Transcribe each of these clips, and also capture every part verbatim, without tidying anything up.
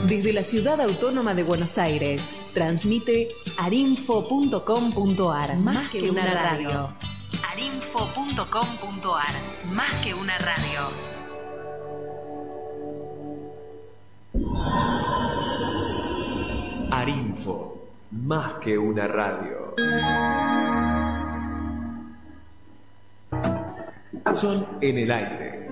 Desde la Ciudad Autónoma de Buenos Aires, transmite arinfo punto com punto ar, más que una radio. arinfo punto com punto ar, más que una radio. Arinfo, más que una radio. Hudson en el aire.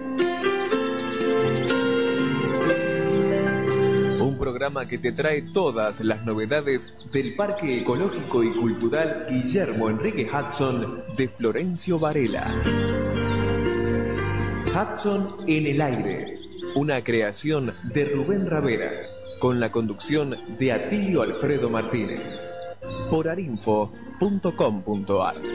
Un programa que te trae todas las novedades del Parque Ecológico y Cultural Guillermo Enrique Hudson de Florencio Varela. Hudson en el aire, una creación de Rubén Ravera, con la conducción de Atilio Alfredo Martínez, por arinfo punto com punto ar.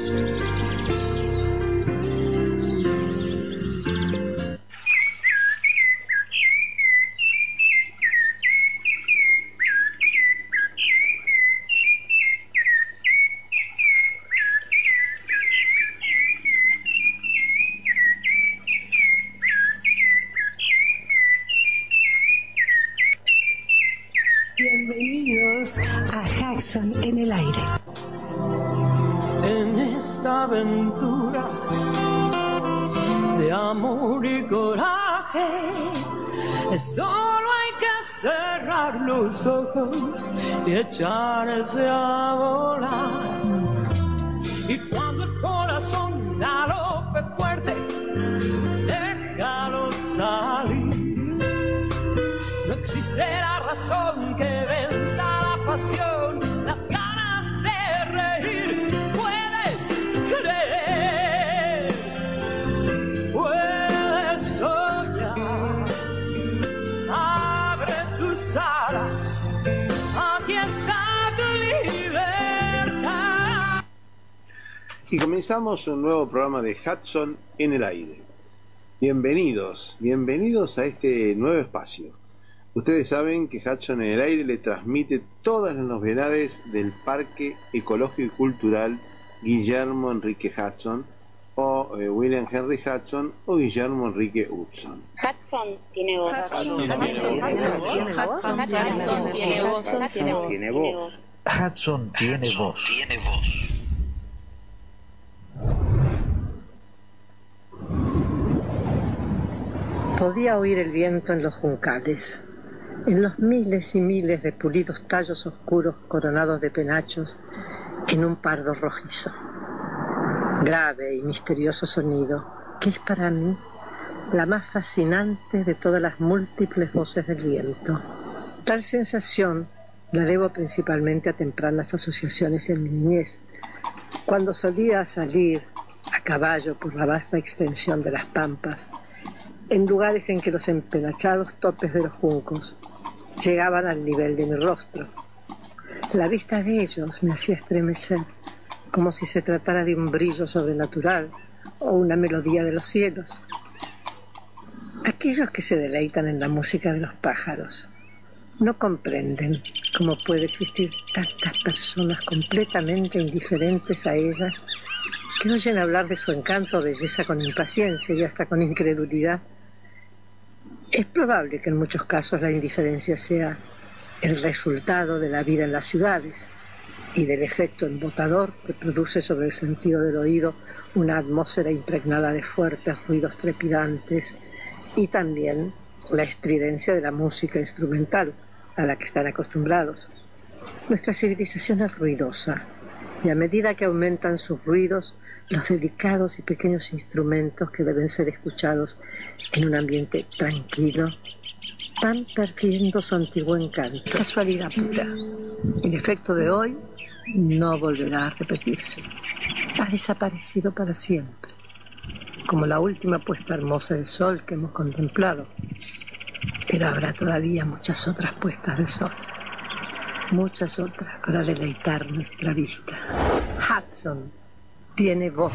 Bienvenidos a Hudson en el aire. En esta aventura de amor y coraje, solo hay que cerrar los ojos y echarse a volar. Y cuando el corazón galope fuerte, déjalo salir. No existirá razón que venza la pasión, las ganas de reír. Puedes creer, puedes soñar. Abre tus alas, aquí está tu libertad. Y comenzamos un nuevo programa de Hudson en el aire. Bienvenidos, bienvenidos a este nuevo espacio. Ustedes saben que Hudson en el aire le transmite todas las novedades del Parque Ecológico y Cultural Guillermo Enrique Hudson, o eh, William Henry Hudson, o Guillermo Enrique Hudson. Hudson tiene voz. Hudson tiene voz. Hudson tiene voz. Hudson tiene voz. Tiene voz. Podía oír el viento en los juncales, en los miles y miles de pulidos tallos oscuros coronados de penachos en un pardo rojizo. Grave y misterioso sonido, que es para mí la más fascinante de todas las múltiples voces del viento. Tal sensación la debo principalmente a tempranas asociaciones en mi niñez, cuando solía salir a caballo por la vasta extensión de las pampas, en lugares en que los empenachados topes de los juncos llegaban al nivel de mi rostro. La vista de ellos me hacía estremecer, como si se tratara de un brillo sobrenatural o una melodía de los cielos. Aquellos que se deleitan en la música de los pájaros no comprenden cómo puede existir tantas personas completamente indiferentes a ella, que oyen hablar de su encanto o belleza con impaciencia y hasta con incredulidad. Es probable que en muchos casos la indiferencia sea el resultado de la vida en las ciudades y del efecto embotador que produce sobre el sentido del oído una atmósfera impregnada de fuertes ruidos trepidantes, y también la estridencia de la música instrumental a la que están acostumbrados. Nuestra civilización es ruidosa, y a medida que aumentan sus ruidos, los delicados y pequeños instrumentos que deben ser escuchados en un ambiente tranquilo van perdiendo su antiguo encanto. Casualidad pura. El efecto de hoy no volverá a repetirse. Ha desaparecido para siempre, como la última puesta hermosa del sol que hemos contemplado. Pero habrá todavía muchas otras puestas de sol, muchas otras para deleitar nuestra vista. Hudson tiene voz.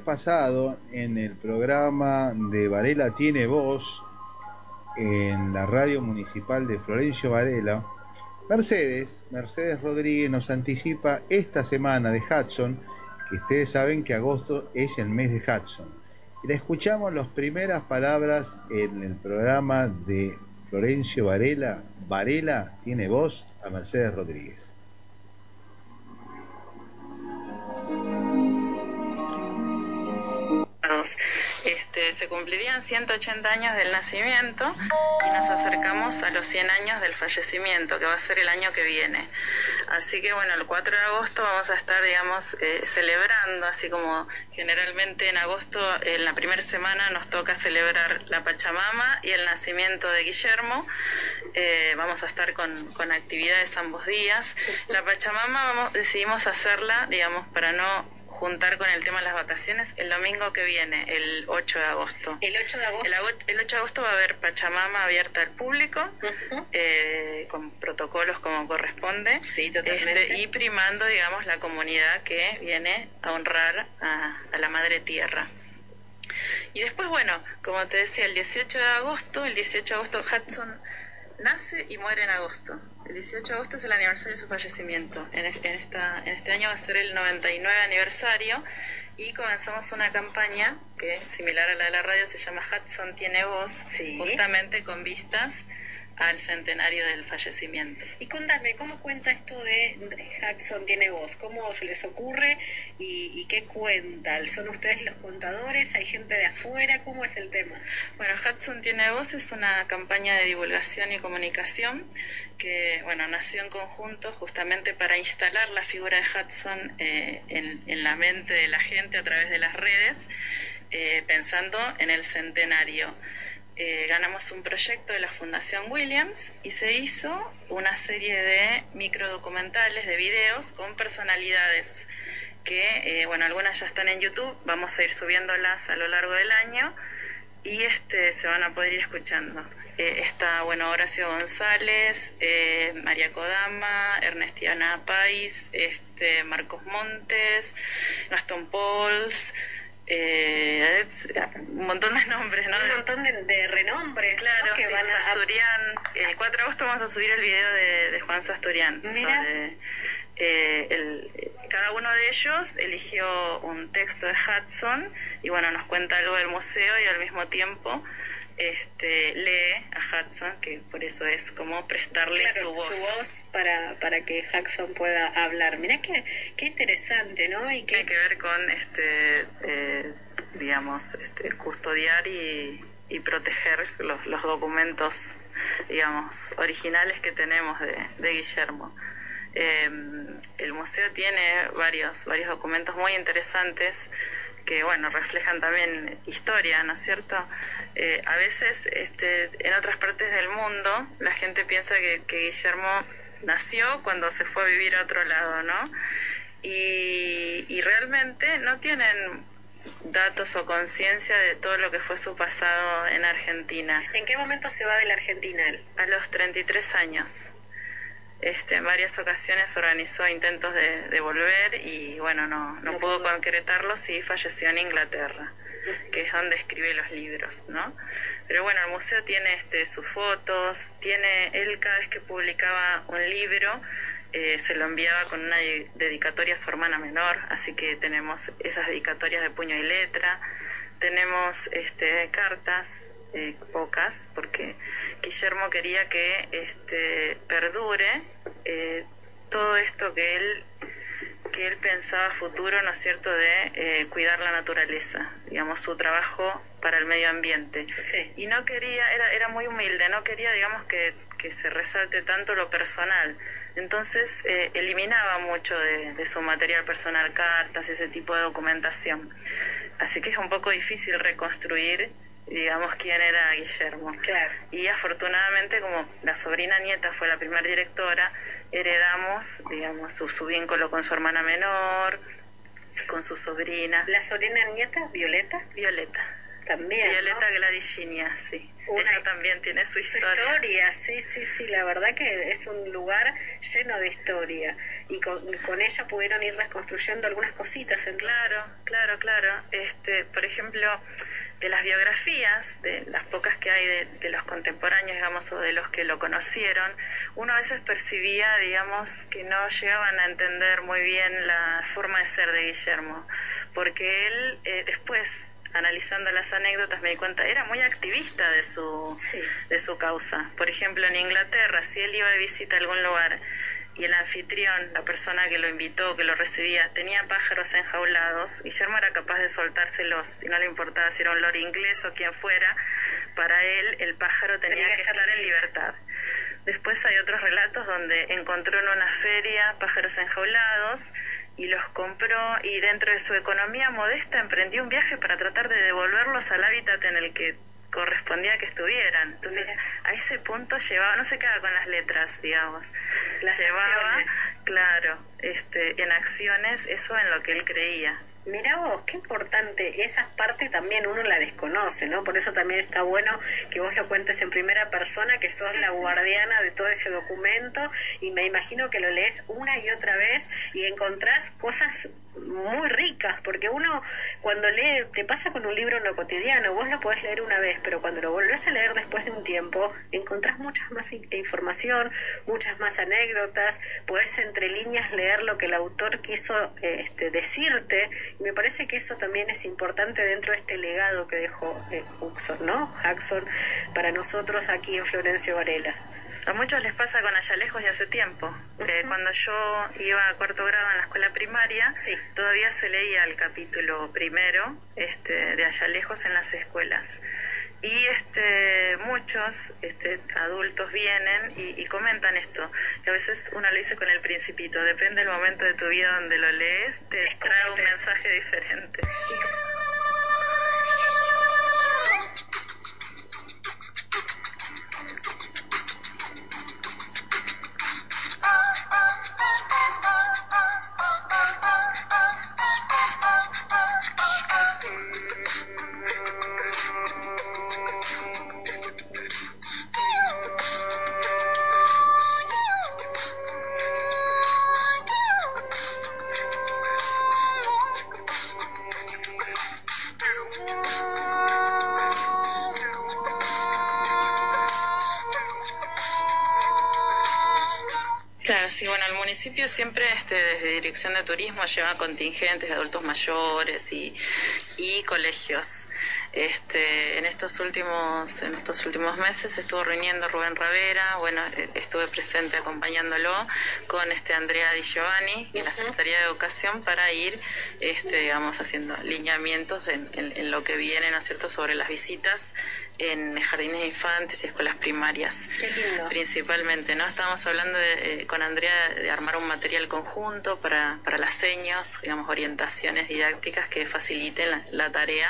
pasado, en el programa de Varela Tiene Voz, en la radio municipal de Florencio Varela, Mercedes, Mercedes Rodríguez nos anticipa esta semana de Hudson, que ustedes saben que agosto es el mes de Hudson. Y le escuchamos las primeras palabras en el programa de Florencio Varela, Varela Tiene Voz, a Mercedes Rodríguez. Este, se cumplirían ciento ochenta años del nacimiento y nos acercamos a los cien años del fallecimiento, que va a ser el año que viene. Así que bueno, el cuatro de agosto vamos a estar, digamos, eh, celebrando, así como generalmente en agosto, en la primera semana nos toca celebrar la Pachamama y el nacimiento de Guillermo. Eh, vamos a estar con, con actividades ambos días. La Pachamama vamos, decidimos hacerla, digamos, para no juntar con el tema de las vacaciones, el domingo que viene, el ocho de agosto. ¿El ocho de agosto? El, el ocho de agosto va a haber Pachamama abierta al público, uh-huh. eh, con protocolos como corresponde. Sí, totalmente. Este, y primando, digamos, la comunidad que viene a honrar a, a la Madre Tierra. Y después, bueno, como te decía, el dieciocho de agosto, el dieciocho de agosto Hudson nace y muere en agosto. El dieciocho de agosto es el aniversario de su fallecimiento. En, en, esta, en este año va a ser el noventa y nueve aniversario y comenzamos una campaña que, similar a la de la radio, se llama Hudson Tiene Voz, sí. justamente con vistas al centenario del fallecimiento. Y contame, ¿cómo cuenta esto de Hudson Tiene Voz? ¿Cómo se les ocurre y, y qué cuentan? ¿Son ustedes los contadores? ¿Hay gente de afuera? ¿Cómo es el tema? Bueno, Hudson Tiene Voz es una campaña de divulgación y comunicación que, bueno, nació en conjunto justamente para instalar la figura de Hudson eh, en, en la mente de la gente a través de las redes, eh, pensando en el centenario. Eh, ganamos un proyecto de la Fundación Williams y se hizo una serie de microdocumentales, de videos con personalidades que, eh, bueno, algunas ya están en YouTube, vamos a ir subiéndolas a lo largo del año y este se van a poder ir escuchando. Eh, está, bueno, Horacio González, eh, María Kodama, Ernestiana Pais, este, Marcos Montes, Gastón Pols, Eh, un montón de nombres, ¿no? Un montón de, de renombres, claro, ¿no? Que sí, van a... Sasturian. El cuatro de agosto vamos a subir el video de, de Juan Sasturian. Mira. Sobre, eh, el, cada uno de ellos eligió un texto de Hudson y bueno, nos cuenta algo del museo y al mismo tiempo este lee a Hudson, que por eso es como prestarle claro, su voz. su voz para, para que Hudson pueda hablar. Mirá qué, qué interesante, ¿no? Y que... Tiene que ver con este eh, digamos este custodiar y, y proteger los, los documentos, digamos, originales que tenemos de, de Guillermo. Eh, el museo tiene varios varios documentos muy interesantes que, bueno, reflejan también historia, ¿no es cierto? Eh, a veces este, en otras partes del mundo la gente piensa que, que Guillermo nació cuando se fue a vivir a otro lado, ¿no? Y, y realmente no tienen datos o conciencia de todo lo que fue su pasado en Argentina. ¿En qué momento se va de la Argentina él? A los treinta y tres años. Este, en varias ocasiones organizó intentos de, de volver y bueno, no, no, no pudo, pudo concretarlos y falleció en Inglaterra, que es donde escribe los libros, ¿no? Pero bueno, el museo tiene este, sus fotos, tiene, él cada vez que publicaba un libro eh, se lo enviaba con una de- dedicatoria a su hermana menor, así que tenemos esas dedicatorias de puño y letra, tenemos este, cartas, Eh, pocas, porque Guillermo quería que este perdure eh, todo esto que él que él pensaba futuro, ¿no es cierto?, de eh, cuidar la naturaleza, digamos, su trabajo para el medio ambiente. Sí. Y no quería, era, era muy humilde, no quería, digamos, que, que se resalte tanto lo personal. Entonces eh, eliminaba mucho de, de su material personal, cartas, ese tipo de documentación. Así que es un poco difícil reconstruir, digamos, quién era Guillermo. Claro. Y afortunadamente, como la sobrina nieta fue la primera directora, heredamos, digamos, su, su vínculo con su hermana menor, con su sobrina. ¿La sobrina nieta, Violeta? Violeta. También, Violeta ¿no? Gladiginia, sí. Una, Ella también tiene su su historia. historia, sí, sí, sí, la verdad que es un lugar lleno de historia. y con, con ella pudieron ir reconstruyendo algunas cositas. Entonces. Claro, claro, claro. Este, por ejemplo, de las biografías, de las pocas que hay de, de los contemporáneos, digamos, o de los que lo conocieron, uno a veces percibía, digamos, que no llegaban a entender muy bien la forma de ser de Guillermo, porque él eh, después, analizando las anécdotas, me di cuenta, era muy activista de su, sí. de su causa. Por ejemplo, en Inglaterra, si él iba de visita a algún lugar y el anfitrión, la persona que lo invitó, que lo recibía, tenía pájaros enjaulados, Guillermo era capaz de soltárselos, y no le importaba si era un lord inglés o quien fuera, para él el pájaro tenía, tenía que, que estar en libertad. Después hay otros relatos donde encontró en una feria pájaros enjaulados y los compró, y dentro de su economía modesta emprendió un viaje para tratar de devolverlos al hábitat en el que correspondía que estuvieran. Entonces, mira, a ese punto llevaba, no se quedaba con las letras, digamos, las llevaba, acciones. claro, este, en acciones eso en lo que él creía. Mirá vos, qué importante, esa parte también uno la desconoce, ¿no? Por eso también está bueno que vos lo cuentes en primera persona, que sos sí, la guardiana de todo ese documento, y me imagino que lo lees una y otra vez y encontrás cosas muy ricas, porque uno cuando lee, te pasa con un libro en lo cotidiano, vos lo podés leer una vez, pero cuando lo volvés a leer después de un tiempo, encontrás muchas más información, muchas más anécdotas, podés entre líneas leer lo que el autor quiso este, decirte, y me parece que eso también es importante dentro de este legado que dejó eh, Huxon, ¿no? Jackson, para nosotros aquí en Florencio Varela. A muchos les pasa con Allá Lejos de hace tiempo. Uh-huh. Eh, cuando yo iba a cuarto grado en la escuela primaria, sí. todavía se leía el capítulo primero este, de Allá Lejos en las escuelas. Y este, muchos este, adultos vienen y, y comentan esto. Y a veces uno lo dice con el Principito. Depende del momento de tu vida donde lo lees, te trae un mensaje diferente. Claro, sí, bueno, el municipio siempre este, desde Dirección de Turismo lleva contingentes de adultos mayores y, y colegios. Este, en estos últimos en estos últimos meses estuvo reuniendo Rubén Ravera, bueno, estuve presente acompañándolo con este Andrea Di Giovanni en la Secretaría de Educación para ir, este, digamos, haciendo lineamientos en, en, en lo que viene, ¿no es cierto?, sobre las visitas en jardines de infantes y escuelas primarias. Qué lindo. Principalmente, ¿no? Estábamos hablando de, eh, con Andrea de armar un material conjunto para, para las seños, digamos, orientaciones didácticas que faciliten la, la tarea.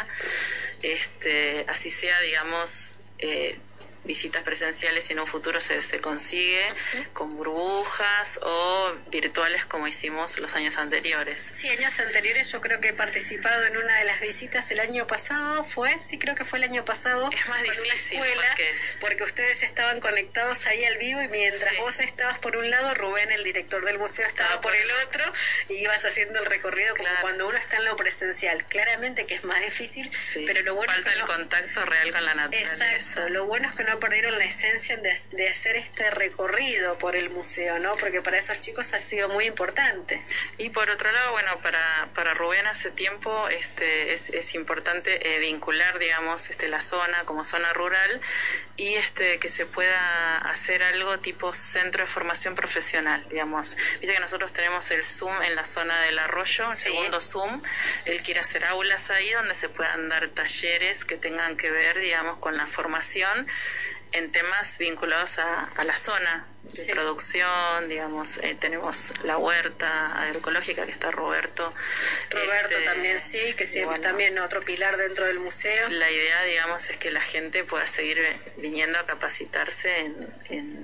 Este, así sea, digamos, eh, visitas presenciales y en un futuro se, se consigue uh-huh. con burbujas o virtuales como hicimos los años anteriores. Sí, años anteriores yo creo que he participado en una de las visitas el año pasado, fue, sí creo que fue el año pasado. Es más difícil escuela, porque... porque ustedes estaban conectados ahí al vivo y mientras sí. vos estabas por un lado, Rubén, el director del museo, estaba ah, por el otro y ibas haciendo el recorrido como claro. cuando uno está en lo presencial. Claramente que es más difícil, sí. pero lo bueno falta es que el no... contacto real con la naturaleza. Exacto, lo bueno es que no perdieron la esencia de, de hacer este recorrido por el museo, ¿no? Porque para esos chicos ha sido muy importante. Y por otro lado, bueno, para, para Rubén hace tiempo este, es, es importante eh, vincular, digamos, este, la zona como zona rural y este, que se pueda hacer algo tipo centro de formación profesional, digamos. Viste que nosotros tenemos el Zoom en la zona del Arroyo, el sí. segundo Zoom. Él quiere hacer aulas ahí donde se puedan dar talleres que tengan que ver, digamos, con la formación en temas vinculados a, a la zona de sí. producción, digamos, eh, tenemos la huerta agroecológica que está Roberto. Roberto este, también, sí, que siempre bueno, también otro pilar dentro del museo. La idea, digamos, es que la gente pueda seguir viniendo a capacitarse en, en,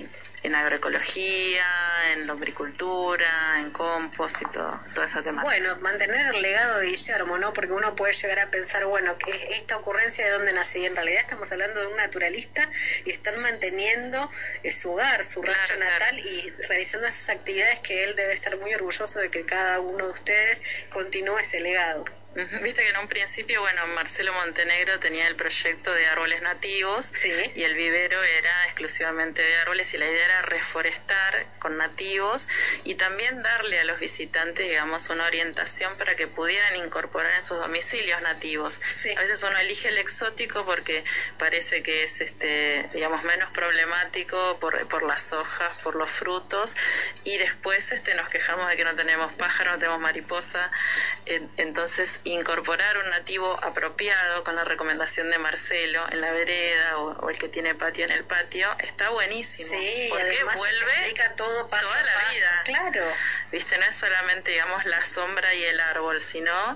en agroecología, en lombricultura, en compost y todo, toda esa temática. Bueno, mantener el legado de Guillermo, ¿no? Porque uno puede llegar a pensar, bueno, ¿qué, esta ocurrencia de dónde nace? Y en realidad estamos hablando de un naturalista y están manteniendo eh, su hogar, su Claro, rancho claro. natal y realizando esas actividades que él debe estar muy orgulloso de que cada uno de ustedes continúe ese legado. Ujú. Viste que en un principio, bueno, Marcelo Montenegro tenía el proyecto de árboles nativos Sí. y el vivero era exclusivamente de árboles y la idea era reforestar con nativos y también darle a los visitantes, digamos, una orientación para que pudieran incorporar en sus domicilios nativos. Sí. A veces uno elige el exótico porque parece que es, este, digamos, menos problemático por, por las hojas, por los frutos, y después este, nos quejamos de que no tenemos pájaro, no tenemos mariposa. En- entonces incorporar un nativo apropiado con la recomendación de Marcelo en la vereda o, o el que tiene patio en el patio está buenísimo, Sí, porque además vuelve se te explica todo paso toda a la paso. vida. Claro. Viste, no es solamente, digamos, la sombra y el árbol, sino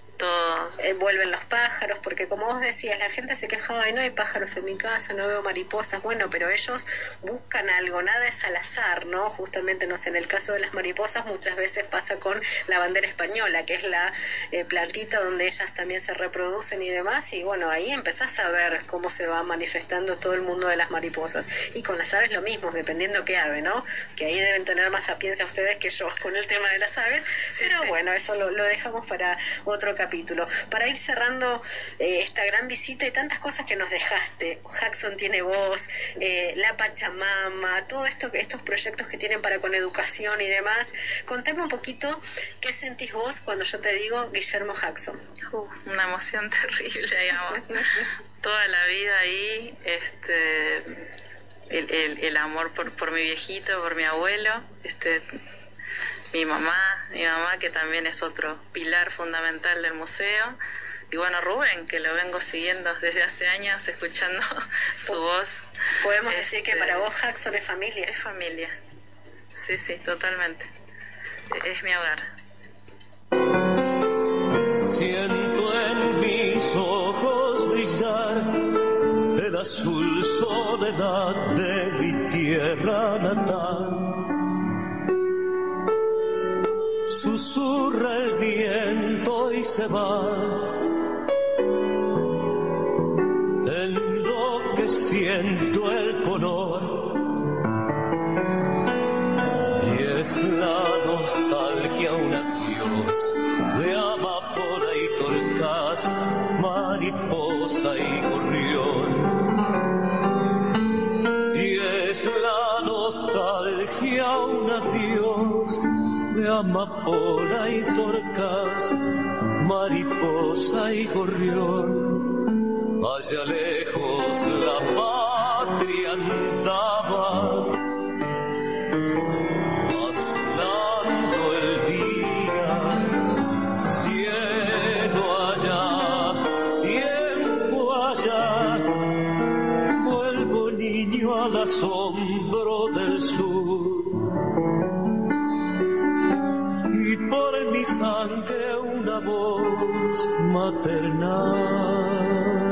todo. Eh, vuelven los pájaros, porque como vos decías, la gente se quejaba, ay, no hay pájaros en mi casa, no veo mariposas, bueno, pero ellos buscan algo, nada es al azar, ¿no? Justamente, no sé, en el caso de las mariposas muchas veces pasa con la bandera española, que es la eh, plantita donde ellas también se reproducen y demás, y bueno, ahí empezás a ver cómo se va manifestando todo el mundo de las mariposas. Y con las aves lo mismo, dependiendo qué ave, ¿no? Que ahí deben tener más sapiencia ustedes que yo con el tema de las aves, Sí, pero sí. bueno, eso lo, lo dejamos para otro capítulo. Para ir cerrando eh, esta gran visita y tantas cosas que nos dejaste, Jackson tiene voz, eh, la Pachamama, todo esto, estos proyectos que tienen para con educación y demás, contame un poquito qué sentís vos cuando yo te digo Guillermo Jackson. Uh, una emoción terrible, digamos. Toda la vida ahí, este, el, el, el amor por, por mi viejito, por mi abuelo, este, mi mamá, mi mamá que también es otro pilar fundamental del museo, y bueno, Rubén, que lo vengo siguiendo desde hace años, escuchando su voz. Podemos decir que Este, para vos Jackson es familia. Es familia, sí, sí, totalmente. Es mi hogar. Siento en mis ojos brillar el azul soledad de mi tierra natal. Susurra el viento y se va, enloqueciendo el color, y es la nostalgia un adiós de amapola y torcaz, mariposa y gorrión. Y es la nostalgia un adiós de amapola y torcaz, mariposa y gorrión. Allá lejos la patria andaba, pasando el día, cielo allá, tiempo allá, vuelvo niño al asombro del sur. Y por mi sangre una voz maternal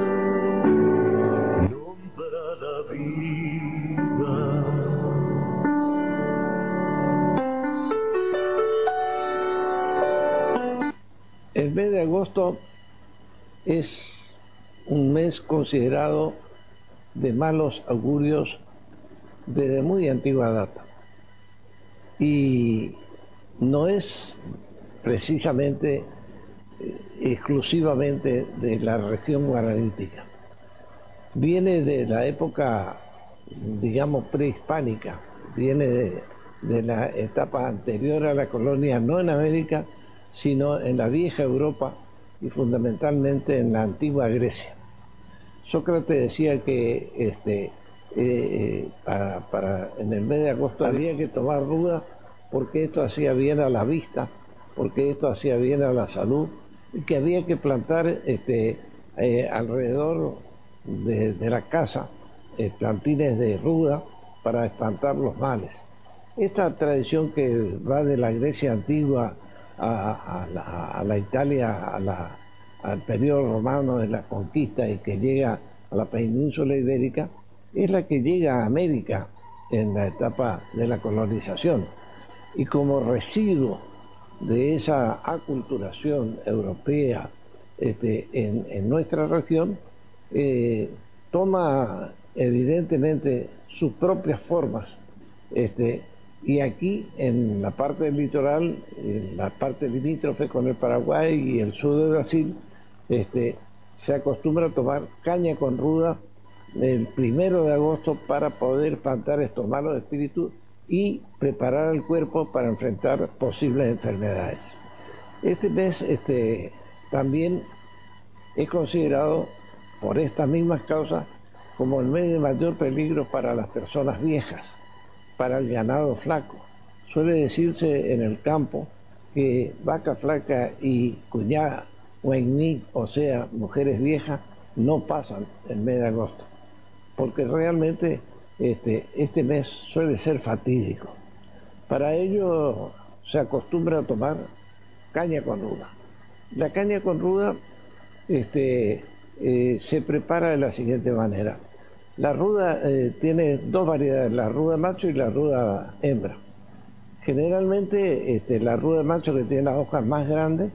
nombra la vida. El mes de agosto es un mes considerado de malos augurios desde muy antigua data. Y no es precisamente eh, exclusivamente de la región guaranítica. Viene de la época, digamos, prehispánica, viene de, de la etapa anterior a la colonia, no en América, sino en la vieja Europa y fundamentalmente en la antigua Grecia. Sócrates decía que este, eh, para, para en el mes de agosto había que tomar ruda porque esto hacía bien a la vista, porque esto hacía bien a la salud, y que había que plantar este, eh, alrededor de, de la casa eh, plantines de ruda para espantar los males. Esta tradición que va de la Grecia antigua a, a, la, a la Italia, a la, al periodo romano de la conquista y que llega a la península ibérica, es la que llega a América en la etapa de la colonización. Y como residuo de esa aculturación europea este, en, en nuestra región, eh, toma evidentemente sus propias formas. Este, y aquí en la parte del litoral, en la parte limítrofe con el Paraguay y el sur de Brasil, este, se acostumbra a tomar caña con ruda el primero de agosto para poder plantar estos malos espíritus y preparar al cuerpo para enfrentar posibles enfermedades. Este mes este, también es considerado por estas mismas causas como el mes de mayor peligro para las personas viejas, para el ganado flaco. Suele decirse en el campo que vaca flaca y cuñada o enní, o sea, mujeres viejas, no pasan el mes de agosto, porque realmente este, este mes suele ser fatídico. Para ello se acostumbra a tomar caña con ruda. La caña con ruda este, eh, se prepara de la siguiente manera. La ruda eh, tiene dos variedades, la ruda macho y la ruda hembra. Generalmente este, la ruda macho, que tiene las hojas más grandes,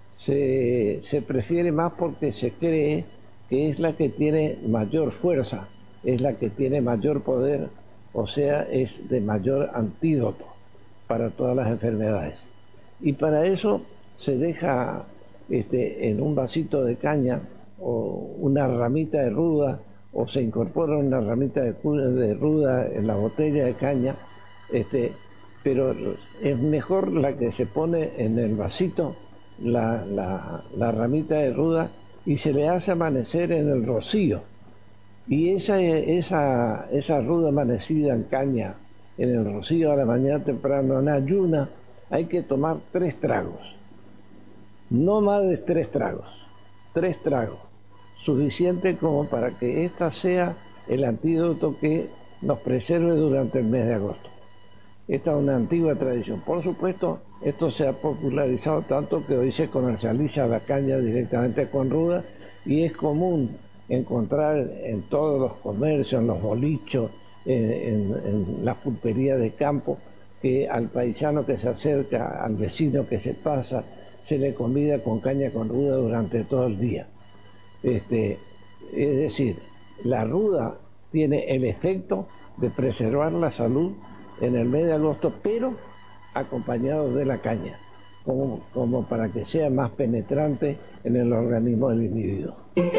se, se prefiere más porque se cree que es la que tiene mayor fuerza, es la que tiene mayor poder, o sea, es de mayor antídoto para todas las enfermedades. Y para eso se deja este, en un vasito de caña o una ramita de ruda, o se incorpora una ramita de, de ruda en la botella de caña, este, pero es mejor la que se pone en el vasito, la, la, la ramita de ruda, y se le hace amanecer en el rocío. Y esa, esa, esa ruda amanecida en caña, en el rocío a la mañana temprano, en ayuna, hay que tomar tres tragos. No más de tres tragos. Tres tragos. Suficiente como para que esta sea el antídoto que nos preserve durante el mes de agosto. Esta es una antigua tradición. Por supuesto, esto se ha popularizado tanto que hoy se comercializa la caña directamente con ruda y es común encontrar en todos los comercios, en los bolichos, en, en, en las pulperías de campo, que al paisano que se acerca, al vecino que se pasa, se le convida con caña con ruda durante todo el día. Este, es decir, la ruda tiene el efecto de preservar la salud en el mes de agosto, pero acompañado de la caña, como, como para que sea más penetrante en el organismo del individuo.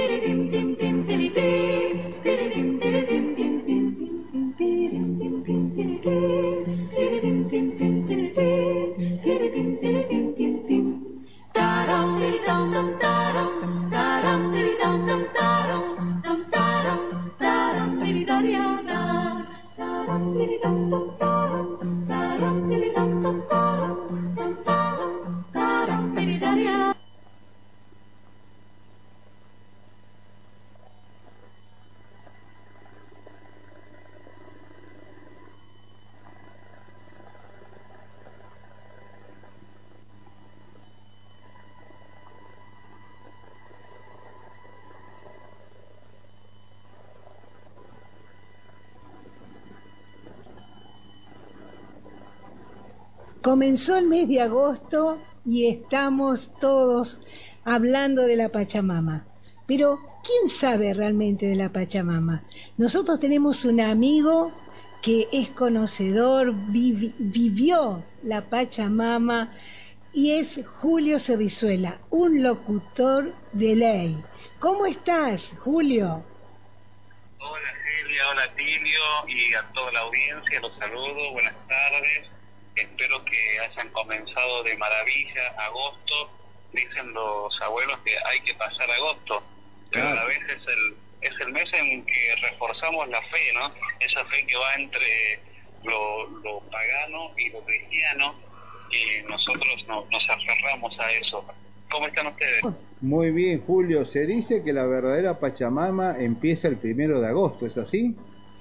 Comenzó el mes de agosto y estamos todos hablando de la Pachamama. Pero, ¿quién sabe realmente de la Pachamama? Nosotros tenemos un amigo que es conocedor, vivi, vivió la Pachamama, y es Julio Cerrizuela, un locutor de ley. ¿Cómo estás, Julio? Hola, Celia, hola, Tilio, y a toda la audiencia, los saludo, buenas tardes. Espero que hayan comenzado de maravilla agosto. Dicen los abuelos que hay que pasar agosto, pero a la vez es el es el mes en que reforzamos la fe, ¿no? Esa fe que va entre lo, lo pagano y lo cristiano, y nosotros no, nos aferramos a eso. ¿Cómo están ustedes? Muy bien, Julio. Se dice que la verdadera Pachamama empieza el primero de agosto, ¿es así?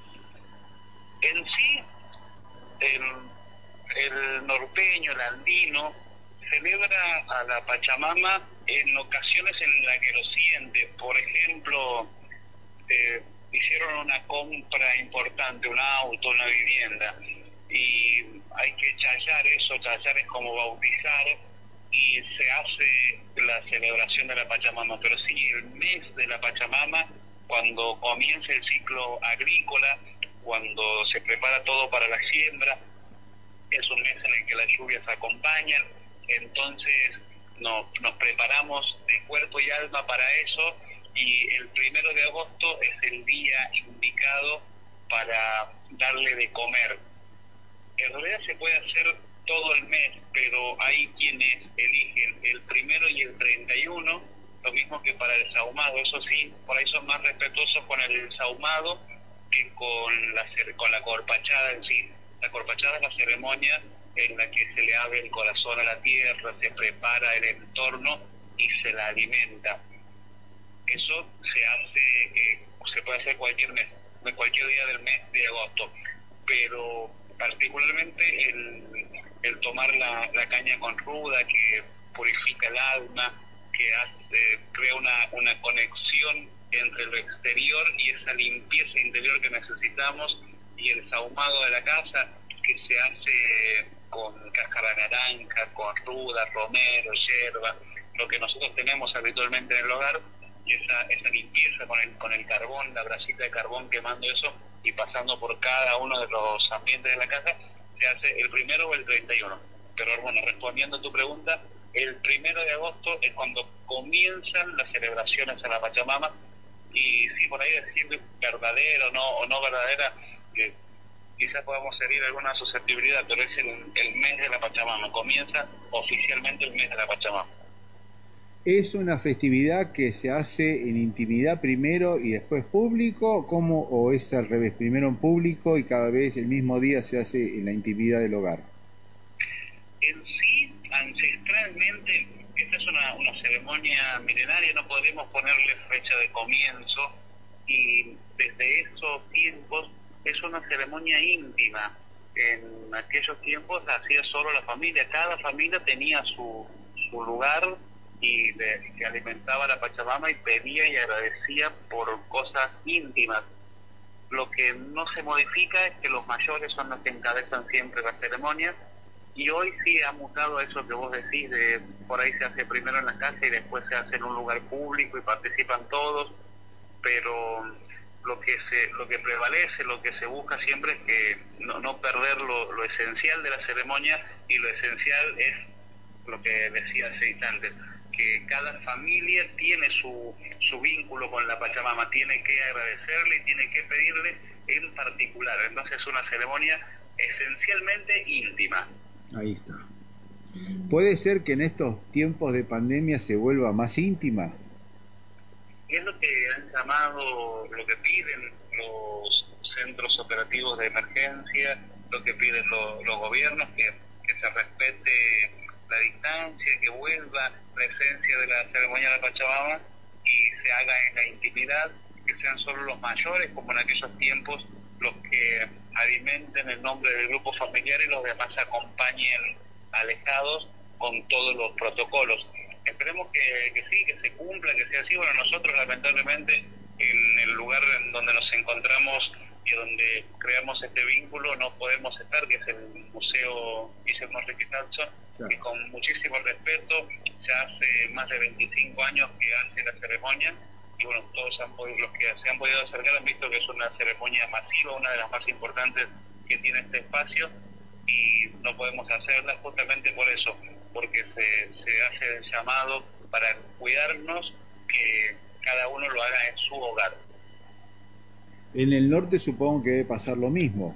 En sí, el el norteño, el andino, celebra a la Pachamama en ocasiones en las que lo siente. Por ejemplo, eh, hicieron una compra importante, un auto, una vivienda, y hay que chayar eso. Chayar es como bautizar, y se hace la celebración de la Pachamama. Pero sí, el mes de la Pachamama, cuando comienza el ciclo agrícola, cuando se prepara todo para la siembra, es un mes en el que las lluvias acompañan. Entonces nos, nos preparamos de cuerpo y alma para eso, y el primero de agosto es el día indicado para darle de comer. En realidad se puede hacer todo el mes, pero hay quienes eligen el primero y el treinta y uno, lo mismo que para el sahumado. Eso sí, por ahí son más respetuosos con el sahumado que con la, con la corpachada en sí. La corpachada es la ceremonia en la que se le abre el corazón a la tierra, se prepara el entorno y se la alimenta. Eso se hace, eh, se puede hacer cualquier mes, cualquier día del mes de agosto, pero particularmente el, el tomar la, la caña con ruda, que purifica el alma, que hace, crea una, una conexión entre lo exterior y esa limpieza interior que necesitamos, y el sahumado de la casa, que se hace con cáscara naranja, con ruda, romero, hierba, lo que nosotros tenemos habitualmente en el hogar, y esa, esa limpieza con el, con el carbón, la brasita de carbón quemando eso y pasando por cada uno de los ambientes de la casa, se hace el primero o el treinta y uno. Pero bueno, respondiendo a tu pregunta, el primero de agosto es cuando comienzan las celebraciones a la Pachamama, y si por ahí decir verdadera o no, o no verdadera, eh, quizás podamos herir alguna susceptibilidad, pero es el, el mes de la Pachamama, comienza oficialmente el mes de la Pachamama. ¿Es una festividad que se hace en intimidad primero y después público? ¿Cómo? ¿O es al revés? Primero en público y cada vez el mismo día se hace en la intimidad del hogar. En sí, ancestralmente, esta es una, una ceremonia milenaria, no podemos ponerle fecha de comienzo, y desde esos tiempos es una ceremonia íntima. En aquellos tiempos hacía solo la familia, cada familia tenía su, su lugar, y de, se alimentaba la Pachamama y pedía y agradecía por cosas íntimas. Lo que no se modifica es que los mayores son los que encabezan siempre la ceremonia, y hoy sí ha mutado eso que vos decís, de por ahí se hace primero en la casa y después se hace en un lugar público y participan todos, pero lo que se lo que prevalece, lo que se busca siempre es que no, no perder lo, lo esencial de la ceremonia, y lo esencial es lo que decía hace instantes, que cada familia tiene su, su vínculo con la Pachamama, tiene que agradecerle y tiene que pedirle en particular. Entonces es una ceremonia esencialmente íntima. Ahí está. ¿Puede ser que en estos tiempos de pandemia se vuelva más íntima? Es lo que han llamado, lo que piden los centros operativos de emergencia, lo que piden lo, los gobiernos, que, que se respete la distancia, que vuelva la esencia de la ceremonia de la Pachamama y se haga en la intimidad, que sean solo los mayores, como en aquellos tiempos, los que alimenten el nombre del grupo familiar y los demás acompañen alejados con todos los protocolos. Esperemos que, que sí, que se cumpla, que sea así. Bueno, nosotros lamentablemente en el lugar en donde nos encontramos y donde creamos este vínculo no podemos estar, que es el Museo Guillermo Enrique Hudson, que con muchísimo respeto ya hace más de veinticinco años que hace la ceremonia, y bueno, todos han podido, los que se han podido acercar han visto que es una ceremonia masiva, una de las más importantes que tiene este espacio, y no podemos hacerla justamente por eso, porque se, se hace el llamado para cuidarnos, que cada uno lo haga en su hogar. En el norte supongo que debe pasar lo mismo.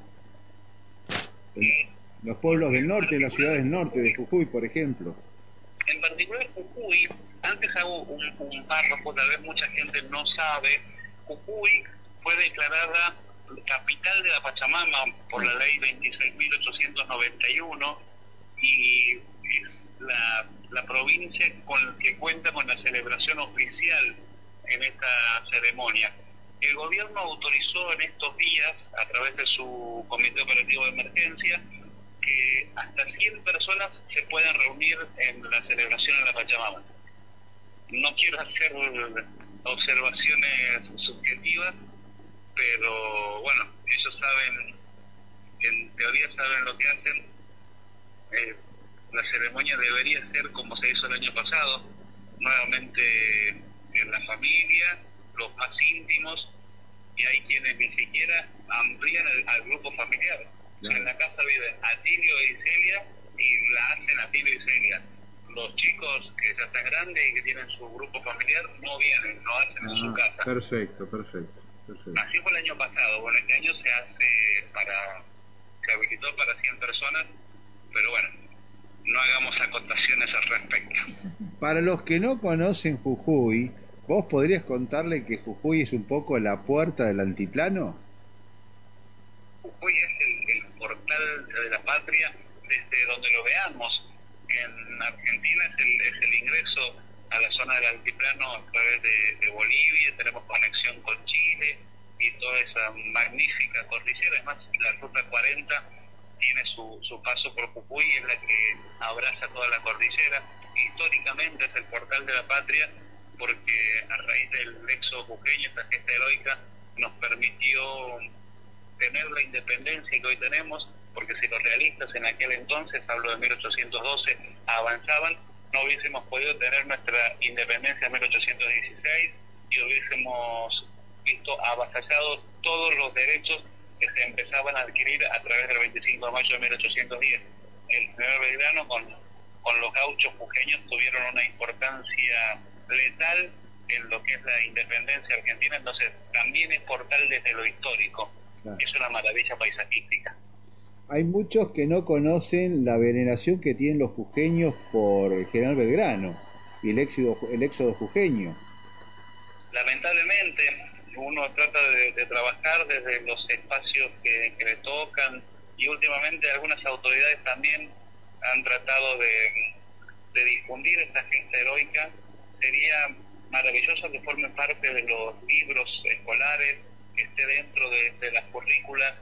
En los pueblos del norte, en las ciudades del norte, de Jujuy, por ejemplo. En particular Jujuy, antes hago un, un párrafo, tal vez mucha gente no sabe, Jujuy fue declarada capital de la Pachamama por la ley veintiséis mil ochocientos noventa y uno, y es la, la provincia con que cuenta con la celebración oficial en esta ceremonia. El gobierno autorizó en estos días, a través de su comité operativo de emergencia, que hasta cien personas se puedan reunir en la celebración de la Pachamama. No quiero hacer observaciones subjetivas, pero bueno, ellos saben, en teoría saben lo que hacen. Eh, la ceremonia debería ser como se hizo el año pasado, nuevamente en la familia, los más íntimos, y hay quienes ni siquiera amplían el, al grupo familiar. O sea, en la casa viven Atilio y Celia y la hacen Atilio y Celia. Los chicos que ya están grandes y que tienen su grupo familiar no vienen, lo hacen ah, en su casa. Perfecto, perfecto, perfecto. Así fue el año pasado. Bueno, este año se hace para, se habilitó para cien personas, pero bueno, no hagamos acotaciones al respecto. Para los que no conocen Jujuy, ¿vos podrías contarle que Jujuy es un poco la puerta del altiplano? Jujuy es el, el portal de la patria desde donde lo veamos. En Argentina es el, es el ingreso a la zona del altiplano a través de, de Bolivia, tenemos conexión con Chile y toda esa magnífica cordillera. Además, la ruta cuarenta tiene su, su paso por Jujuy, es la que abraza toda la cordillera. Históricamente es el portal de la patria porque a raíz del éxodo jujeño, esta gesta heroica nos permitió tener la independencia que hoy tenemos, porque si los realistas en aquel entonces, hablo de mil ochocientos doce, avanzaban, no hubiésemos podido tener nuestra independencia en mil ochocientos dieciséis y hubiésemos visto avasallados todos los derechos que se empezaban a adquirir a través del veinticinco de mayo de mil ochocientos diez. El general Belgrano con, con los gauchos jujeños tuvieron una importancia letal en lo que es la independencia argentina, entonces también es portal desde lo histórico. Claro. Es una maravilla paisajística. Hay muchos que no conocen la veneración que tienen los jujeños por el general Belgrano y el éxodo, el éxodo jujeño. Lamentablemente, uno trata de, de trabajar desde los espacios que, que le tocan, y últimamente algunas autoridades también han tratado de, de difundir esta gesta heroica. Sería maravilloso que forme parte de los libros escolares, que esté dentro de, de las currículas,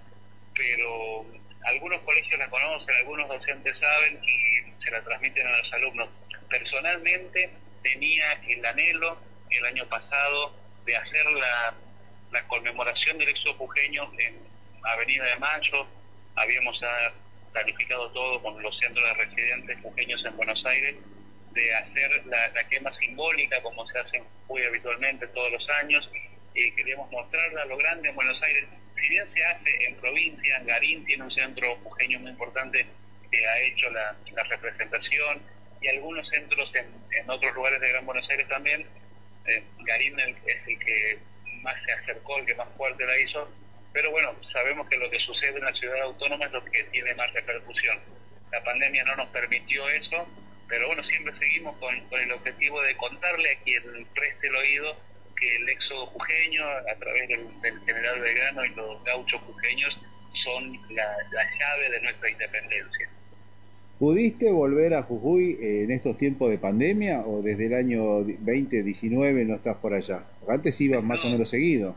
pero algunos colegios la conocen, algunos docentes saben y se la transmiten a los alumnos. Personalmente tenía el anhelo el año pasado de hacer la, la conmemoración del éxodo jujeño en Avenida de Mayo. Habíamos ya planificado todo con los centros de residentes jujeños en Buenos Aires, de hacer la, la quema simbólica como se hace en Jujuy habitualmente todos los años, y queríamos mostrarla a lo grande en Buenos Aires. Si bien se hace en provincia, Garín tiene un centro jujeño muy importante que ha hecho la, la representación, y algunos centros en, en otros lugares de Gran Buenos Aires también. eh, Garín el, es el que más se acercó, el que más fuerte la hizo, pero bueno, sabemos que lo que sucede en la ciudad autónoma es lo que tiene más repercusión. La pandemia no nos permitió eso, pero bueno, siempre seguimos con, con el objetivo de contarle a quien preste el oído que el éxodo jujeño, a través del, del general Belgrano y los gauchos jujeños, son la, la llave de nuestra independencia. ¿Pudiste volver a Jujuy en estos tiempos de pandemia o desde el año veinte diecinueve no estás por allá? Antes ibas más no, o menos seguido.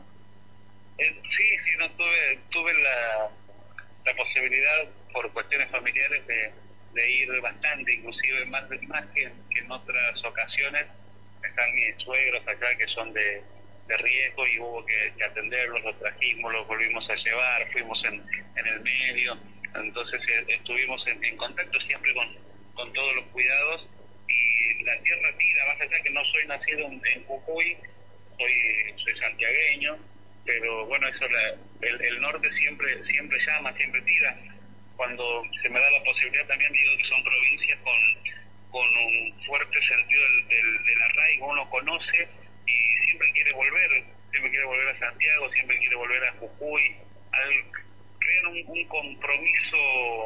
Eh, sí, sí, no tuve, tuve la, la posibilidad por cuestiones familiares de, de ir bastante, inclusive más, más que, que en otras ocasiones. Están mis suegros acá que son de, de riesgo y hubo que, que atenderlos, los trajimos, los volvimos a llevar, fuimos en, en el medio, entonces eh, estuvimos en, en contacto siempre con, con todos los cuidados, y la tierra tira, más allá que no soy nacido en, en Jujuy, soy, soy santiagueño, pero bueno, eso la, el, el norte siempre siempre llama, siempre tira. Cuando se me da la posibilidad también digo que son provincias con con un fuerte sentido del, del, del arraigo, uno conoce y siempre quiere volver, siempre quiere volver a Santiago, siempre quiere volver a Jujuy, al, crean un, un compromiso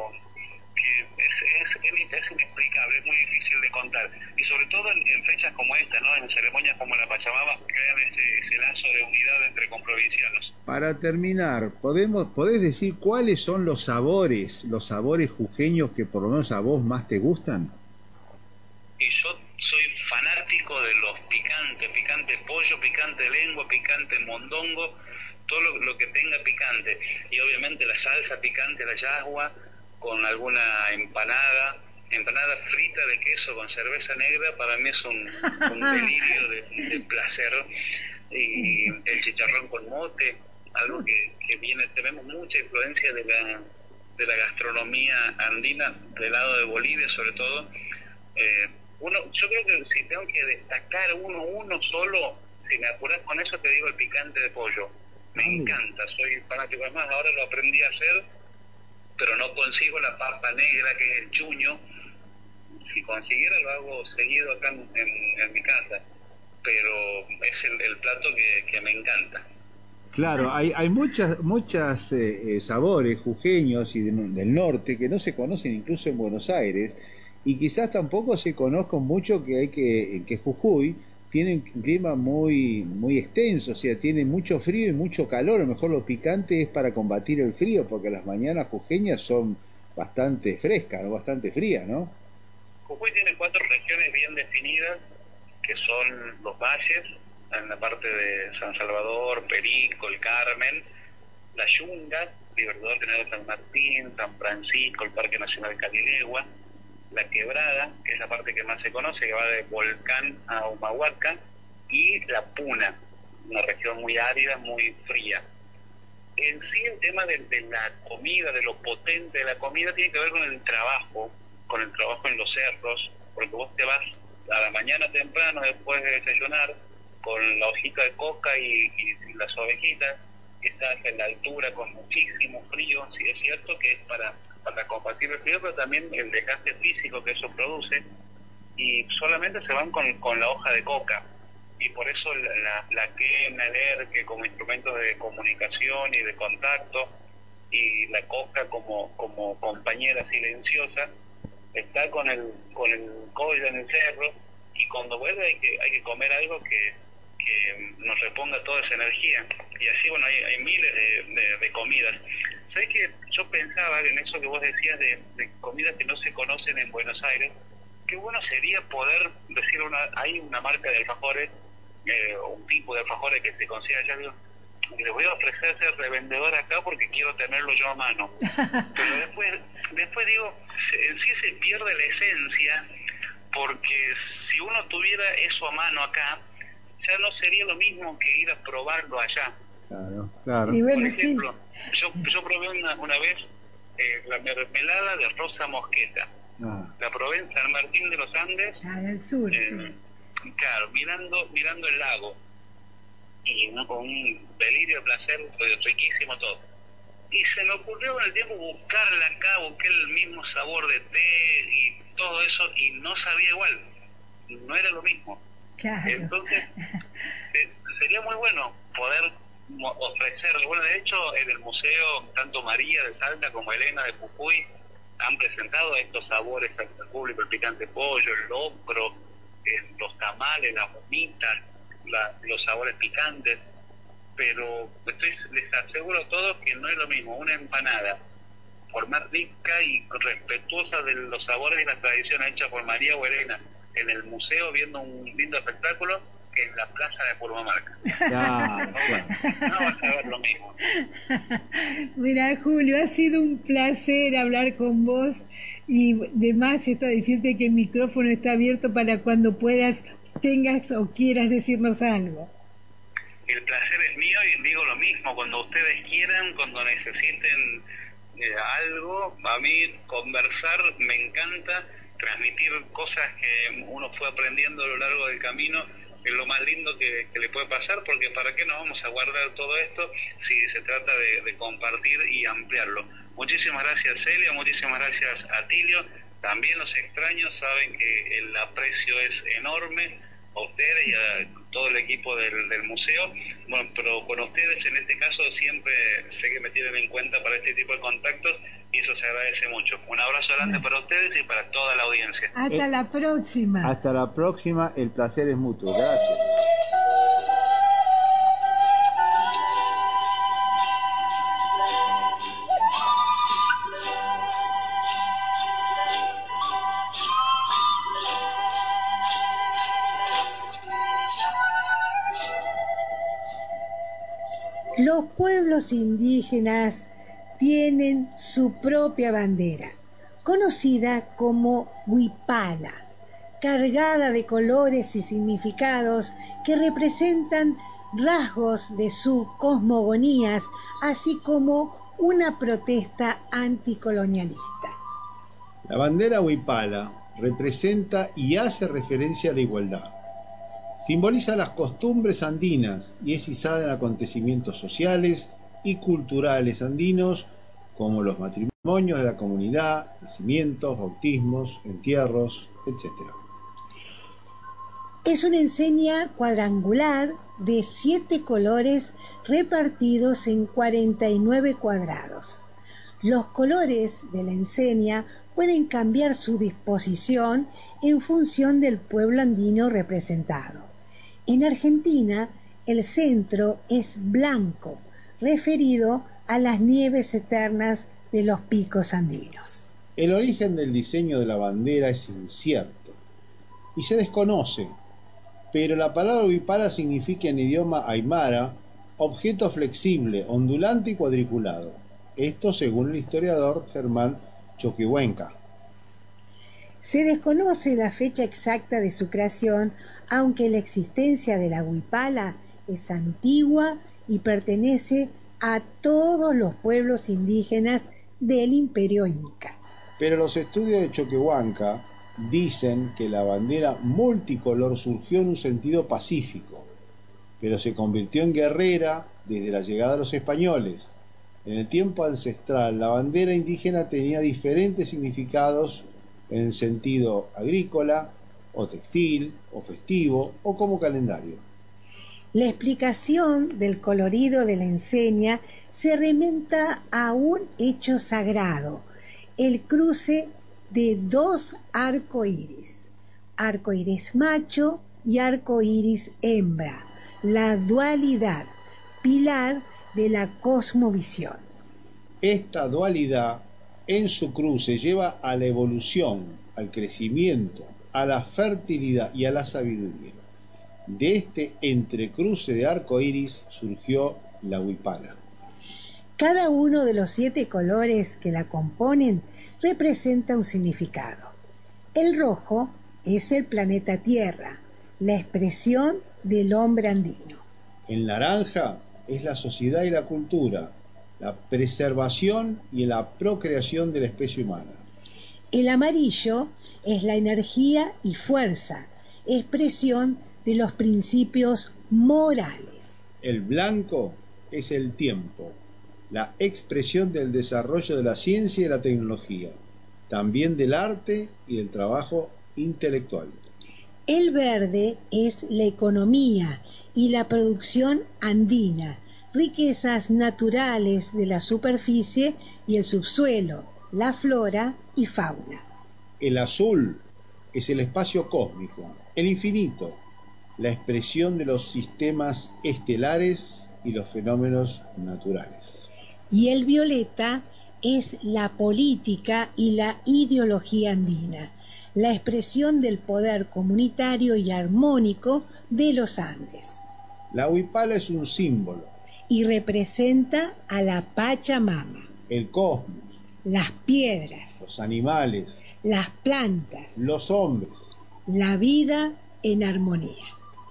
que es, es, es inexplicable, es muy difícil de contar, y sobre todo en, en fechas como esta, ¿no? En ceremonias como la Pachamama, crean ese, ese lazo de unidad entre comprovincianos. Para terminar, podemos ¿podés decir cuáles son los sabores, los sabores jujeños que por lo menos a vos más te gustan? Y yo soy fanático de los picantes, picante pollo, picante lengua, picante mondongo, todo lo, lo que tenga picante. Y obviamente la salsa picante, la yagua, con alguna empanada, empanada frita de queso con cerveza negra, para mí es un, un delirio de, de placer. Y el chicharrón con mote, algo que, que viene, tenemos mucha influencia de la, de la gastronomía andina, del lado de Bolivia sobre todo. Eh, uno, yo creo que si tengo que destacar uno, uno solo, si me apuras con eso te digo el picante de pollo. Me encanta, soy fanático, además ahora lo aprendí a hacer, pero no consigo la papa negra que es el chuño. Si consiguiera lo hago seguido acá en, en, en mi casa, pero es el, el plato que, que me encanta. Claro, hay, hay muchas muchas eh, sabores jujeños y de, del norte que no se conocen incluso en Buenos Aires, y quizás tampoco se conozca mucho que hay que, que Jujuy tiene un clima muy muy extenso, o sea, tiene mucho frío y mucho calor. A lo mejor lo picante es para combatir el frío, porque las mañanas jujeñas son bastante frescas, ¿no? Bastante frías, ¿no? Jujuy tiene cuatro regiones bien definidas, que son los valles, en la parte de San Salvador, Perico, el Carmen, la Yunga, Libertador General San Martín, San Francisco, el Parque Nacional Calilegua, la Quebrada, que es la parte que más se conoce, que va de Volcán a Humahuaca, y la Puna, una región muy árida, muy fría. En sí el tema de, de la comida, de lo potente de la comida, tiene que ver con el trabajo, con el trabajo en los cerros, porque vos te vas a la mañana temprano después de desayunar, con la hojita de coca y, y las ovejitas, estás en la altura con muchísimo frío. Sí, es cierto que es para, para combatir el frío, pero también el desgaste físico que eso produce, y solamente se van con, con la hoja de coca, y por eso la, la, la quena, el erque como instrumentos de comunicación y de contacto, y la coca como, como compañera silenciosa, está con el, con el collo en el cerro, y cuando vuelve hay que, hay que comer algo que que nos reponga toda esa energía. Y así, bueno, hay, hay miles de, de, de comidas. ¿Sabes qué? Yo pensaba en eso que vos decías de, de comidas que no se conocen en Buenos Aires. Qué bueno sería poder decir, una hay una marca de alfajores, eh, un tipo de alfajores que se consigue allá, digo, le voy a ofrecer ser revendedor acá porque quiero tenerlo yo a mano. Pero después, después digo, en sí se pierde la esencia, porque si uno tuviera eso a mano acá, ya no sería lo mismo que ir a probarlo allá. Claro, claro. Y bueno, por ejemplo, sí. yo, yo probé una, una vez eh, la mermelada de rosa mosqueta. Ah. La probé en San Martín de los Andes. Ah, en el sur, eh, sí. Claro, mirando mirando el lago. Y ¿no? Con un delirio de placer, fue riquísimo todo. Y se me ocurrió con el tiempo buscarla acá, busqué el mismo sabor de té y todo eso, y no sabía igual. No era lo mismo. Claro. Entonces, eh, sería muy bueno poder ofrecerle. Bueno, de hecho, en el museo, tanto María de Salta como Elena de Jujuy han presentado estos sabores al público: el picante pollo, el locro, eh, los tamales, las humitas, la, los sabores picantes. Pero estoy, les aseguro a todos que no es lo mismo una empanada, por más rica y respetuosa de los sabores y las tradiciones hechas por María o Elena en el museo viendo un lindo espectáculo, que en la plaza de Purmamarca. Claro, no, claro. No vas a ver lo mismo. Mira, Julio, ha sido un placer hablar con vos, y de más está decirte que el micrófono está abierto para cuando puedas, tengas o quieras decirnos algo. El placer es mío, y digo lo mismo, cuando ustedes quieran, cuando necesiten eh, algo, a mí conversar me encanta, transmitir cosas que uno fue aprendiendo a lo largo del camino, es lo más lindo que, que le puede pasar, porque ¿para qué nos vamos a guardar todo esto si se trata de, de compartir y ampliarlo? Muchísimas gracias, Celia, muchísimas gracias, Atilio. También los extraños, saben que el aprecio es enorme a ustedes y a todo el equipo del, del museo. Bueno, pero con ustedes en este caso siempre sé que me tienen en cuenta para este tipo de contactos, y eso se agradece mucho. Un abrazo grande para ustedes y para toda la audiencia. Hasta eh, la próxima. Hasta la próxima, el placer es mutuo. Gracias. Los pueblos indígenas tienen su propia bandera, conocida como huipala, cargada de colores y significados que representan rasgos de sus cosmogonías, así como una protesta anticolonialista. La bandera huipala representa y hace referencia a la igualdad. Simboliza las costumbres andinas y es izada en acontecimientos sociales y culturales andinos como los matrimonios de la comunidad, nacimientos, bautismos, entierros, etcétera. Es una enseña cuadrangular de siete colores repartidos en cuarenta y nueve cuadrados. Los colores de la enseña pueden cambiar su disposición en función del pueblo andino representado. En Argentina, el centro es blanco, referido a las nieves eternas de los picos andinos. El origen del diseño de la bandera es incierto y se desconoce, pero la palabra huipala significa en idioma aymara objeto flexible, ondulante y cuadriculado. Esto según el historiador Germán Choquehuanca. Se desconoce la fecha exacta de su creación, aunque la existencia de la huipala es antigua y pertenece a todos los pueblos indígenas del Imperio Inca. Pero los estudios de Choquehuanca dicen que la bandera multicolor surgió en un sentido pacífico, pero se convirtió en guerrera desde la llegada de los españoles. En el tiempo ancestral, la bandera indígena tenía diferentes significados en el sentido agrícola, o textil, o festivo, o como calendario. La explicación del colorido de la enseña se remonta a un hecho sagrado, el cruce de dos arcoíris, arcoíris macho y arcoíris hembra, la dualidad, pilar de la cosmovisión. Esta dualidad en su cruce lleva a la evolución, al crecimiento, a la fertilidad y a la sabiduría. De este entrecruce de arcoíris surgió la huipala. Cada uno de los siete colores que la componen representa un significado. El rojo es el planeta Tierra, la expresión del hombre andino. El naranja es la sociedad y la cultura, la preservación y la procreación de la especie humana. El amarillo es la energía y fuerza, expresión de los principios morales. El blanco es el tiempo, la expresión del desarrollo de la ciencia y la tecnología, también del arte y del trabajo intelectual. El verde es la economía y la producción andina, riquezas naturales de la superficie y el subsuelo, la flora y fauna. El azul es el espacio cósmico, el infinito, la expresión de los sistemas estelares y los fenómenos naturales. Y el violeta es la política y la ideología andina, la expresión del poder comunitario y armónico de los Andes. La huipala es un símbolo y representa a la Pachamama, el cosmos, las piedras, los animales, las plantas, los hombres, la vida en armonía.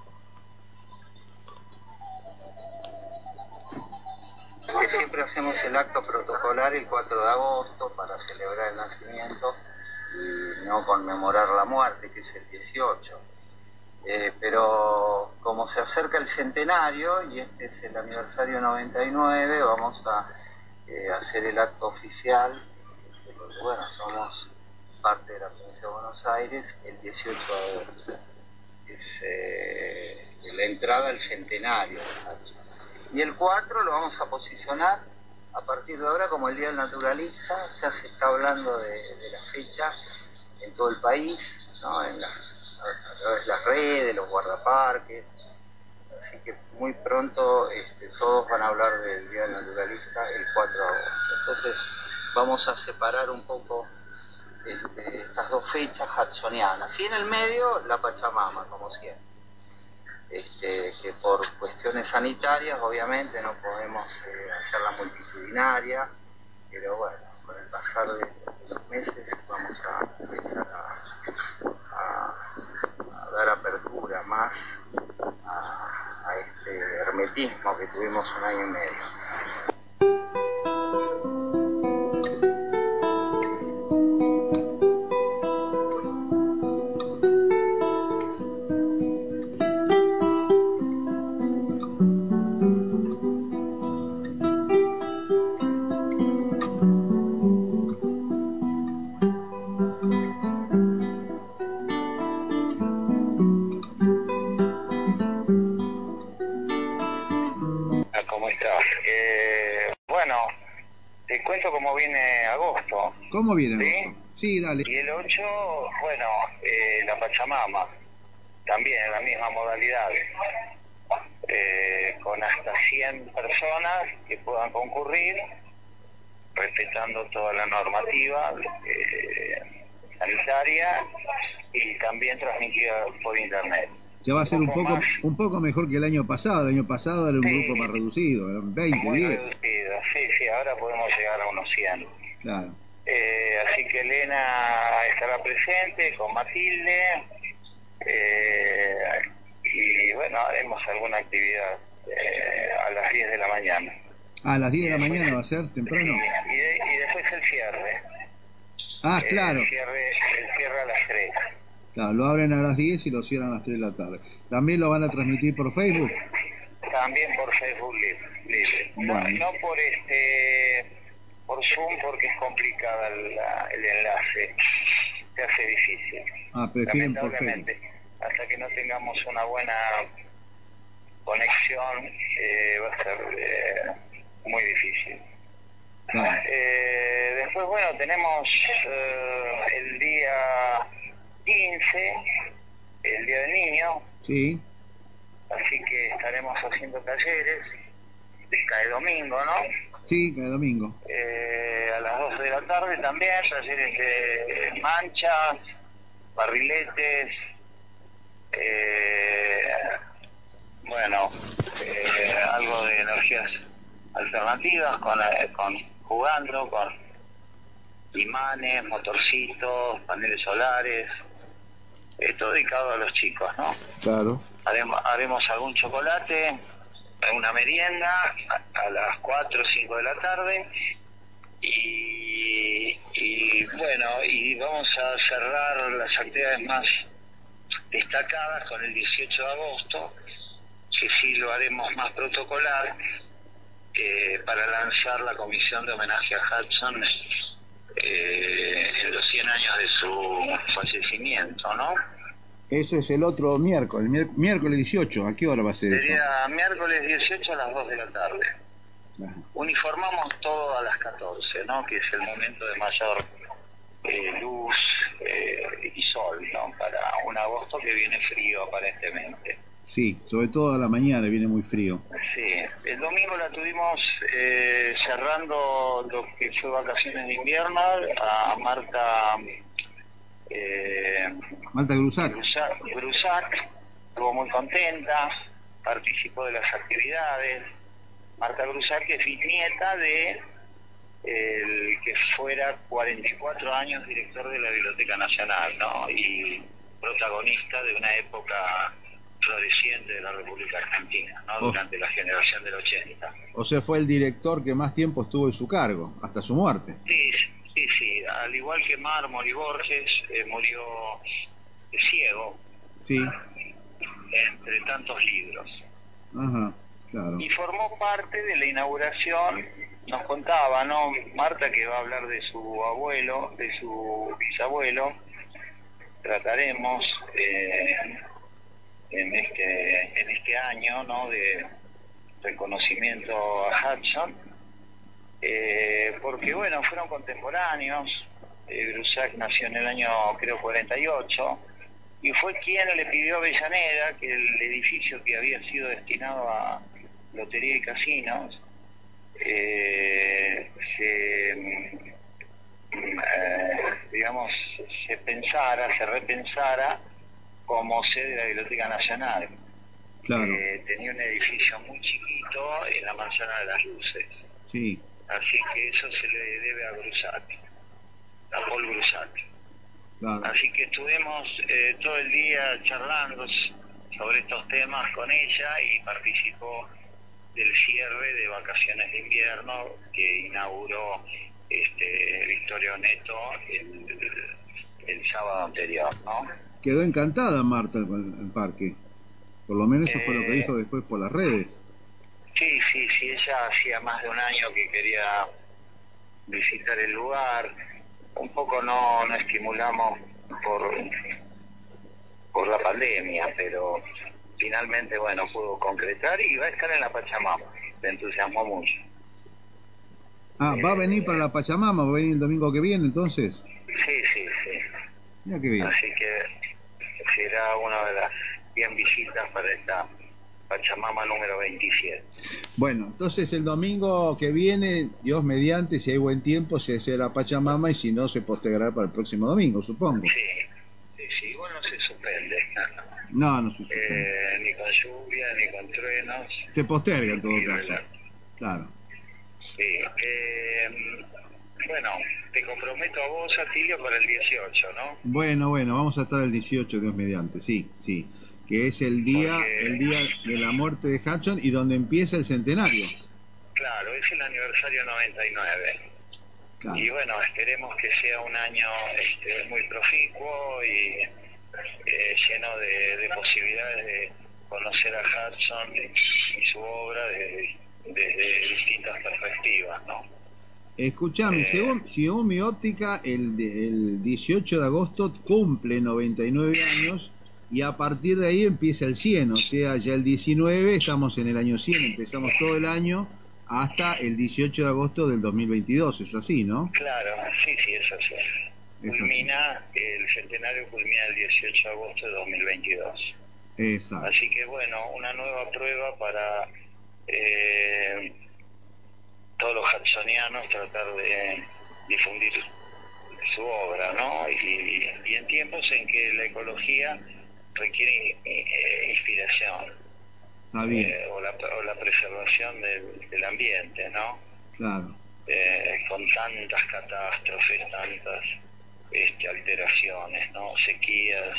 Siempre hacemos el acto protocolar el cuatro de agosto para celebrar el nacimiento y no conmemorar la muerte, que es el dieciocho. Eh, pero como se acerca el centenario y este es el aniversario noventa y nueve, vamos a eh, hacer el acto oficial, porque bueno, somos parte de la provincia de Buenos Aires, el dieciocho de agosto, que es eh, la entrada al centenario. Y el cuatro lo vamos a posicionar a partir de ahora como el Día del Naturalista. Ya se está hablando de, de la fecha en todo el país, ¿no? En la, a través de las redes, los guardaparques. Así que muy pronto este, todos van a hablar del Día del Naturalista el cuatro de agosto. Entonces vamos a separar un poco este, estas dos fechas hudsonianas. Y en el medio la Pachamama, como siempre. Este, que por cuestiones sanitarias obviamente no podemos eh, hacerla multitudinaria, pero bueno, con el pasar de los meses vamos a empezar a, a, a dar apertura más a, a este hermetismo estuvimos un año y medio. Cómo viene agosto. ¿Cómo viene ¿Sí? agosto? Sí, dale. Y el ocho, bueno, eh, la Pachamama, también en la misma modalidad, eh, con hasta cien personas que puedan concurrir, respetando toda la normativa eh, sanitaria y también transmitida por internet. Ya va a ser un poco, más. un poco mejor que el año pasado. El año pasado era un Sí. grupo más reducido, eran veinte, Muy diez. reducido, sí, sí, ahora podemos llegar a unos cien. Claro. Eh, así que Elena estará presente con Matilde eh, y bueno, haremos alguna actividad eh, a las diez de la mañana. A las diez de la mañana va a ser, temprano. Sí, y, de- y después el cierre. Ah, Eh, claro. El cierre, el cierre a las tres. Claro, lo abren a las diez y lo cierran a las tres de la tarde. ¿También lo van a transmitir por Facebook? También por Facebook Live. live. No, Bueno. no por este por Zoom porque es complicada el, la- el enlace. Se hace difícil. Ah, prefieren por Facebook. Lamentablemente, hasta que no tengamos una buena conexión, eh, va a ser eh, muy difícil. Claro. Eh, después, bueno, tenemos eh, el día quince, el Día del Niño, Sí, así que estaremos haciendo talleres, cae domingo, ¿no? sí, cada domingo. Eh, a las doce de la tarde también, talleres de manchas, barriletes, eh, bueno, eh, algo de energías alternativas, con, eh, con jugando, con imanes, motorcitos, paneles solares, eh, todo dedicado a los chicos, ¿no? Claro. Haremos, haremos algún chocolate, una merienda a, a las cuatro o cinco de la tarde y, y bueno, y vamos a cerrar las actividades más destacadas con el dieciocho de agosto, que sí lo haremos más protocolar, eh, para lanzar la comisión de homenaje a Hudson eh, en los cien años de su fallecimiento, ¿no? Ese es el otro miércoles, miérc- miércoles dieciocho. ¿A qué hora va a ser eso? Sería miércoles dieciocho a las dos de la tarde. Ajá. Uniformamos todo a las catorce, ¿no? Que es el momento de mayor eh, luz eh, y sol, ¿no? Para un agosto que viene frío aparentemente. Sí, sobre todo a la mañana viene muy frío. Sí, el domingo la tuvimos eh, cerrando lo que fue vacaciones de invierno a Marta eh, Marta Grusac. Grusac, Grusac, estuvo muy contenta, participó de las actividades. Marta Grusac es bisnieta de el que fuera cuarenta y cuatro años director de la Biblioteca Nacional, ¿no? Y protagonista de una época floreciente de la República Argentina, ¿no? Oh. Durante la generación del ochenta. O sea, fue el director que más tiempo estuvo en su cargo, hasta su muerte. Sí, sí, sí. Al igual que Mármol y Borges, eh, murió ciego Sí, entre tantos libros. ajá, claro. Y formó parte de la inauguración, nos contaba, ¿no? Marta, que va a hablar de su abuelo, de su bisabuelo. Trataremos eh, en este en este año, ¿no? De reconocimiento a Hudson, eh, porque bueno, fueron contemporáneos. eh, Grusac nació en el año creo cuarenta y ocho y fue quien le pidió a Avellaneda que el edificio que había sido destinado a lotería y casinos eh, se mm, eh, digamos se pensara, se repensara como sede de la Biblioteca Nacional. Claro, Eh, tenía un edificio muy chiquito en la Manzana de las Luces, sí, así que eso se le debe a Grusac, a Paul Grusac. claro. Así que estuvimos eh, todo el día charlando sobre estos temas con ella y participó del cierre de vacaciones de invierno que inauguró este Victorio Neto el, el sábado anterior, ¿no? Quedó encantada Marta con el parque. Por lo menos eso fue lo que dijo después por las redes. Sí, sí, sí, ella hacía más de un año que quería visitar el lugar. Un poco no, no estimulamos por, por la pandemia, pero finalmente, bueno, pudo concretar y va a estar en la Pachamama. Le entusiasmó mucho. Ah, ¿va a venir para la Pachamama? ¿Va a venir el domingo que viene entonces? Sí, sí, sí. Mira qué bien. Así que será una de las cien visitas para esta Pachamama número veintisiete. Bueno, entonces el domingo que viene, Dios mediante, si hay buen tiempo, se hace la Pachamama y si no, se postergará para el próximo domingo, supongo. Sí, sí, sí, igual no se suspende. No, no se suspende. Eh, ni con lluvia, ni con truenos. Se posterga en todo Y caso. verdad. Claro. Sí. Eh, bueno, te comprometo a vos, Atilio, para el dieciocho, ¿no? Bueno, bueno, vamos a estar el dieciocho, Dios mediante, sí, sí. Que es el día, Porque- el día de la muerte de Hudson y donde empieza el centenario. Claro, es el aniversario noventa y nueve. Claro. Y bueno, esperemos que sea un año este, muy proficuo y eh, lleno de, de posibilidades de conocer a Hudson y su obra desde, desde distintas perspectivas, ¿no? Escuchame, Eh. según, según mi óptica, el, de- el dieciocho de agosto cumple noventa y nueve años y a partir de ahí empieza el cien, o sea, ya el diecinueve estamos en el año cien, empezamos todo el año hasta el dieciocho de agosto del dos mil veintidós, es así, ¿no? Claro, sí, sí, eso sí. Es así. Culmina, el centenario culmina el dieciocho de agosto de dos mil veintidós. Exacto. Así que bueno, una nueva prueba para eh, todos los hudsonianos tratar de difundir su obra, ¿no? Y, y en tiempos en que la ecología requiere eh, inspiración Está bien, eh, o, la, o la preservación del, del ambiente, ¿no? claro. Eh, con tantas catástrofes, tantas este, alteraciones, ¿no? Sequías,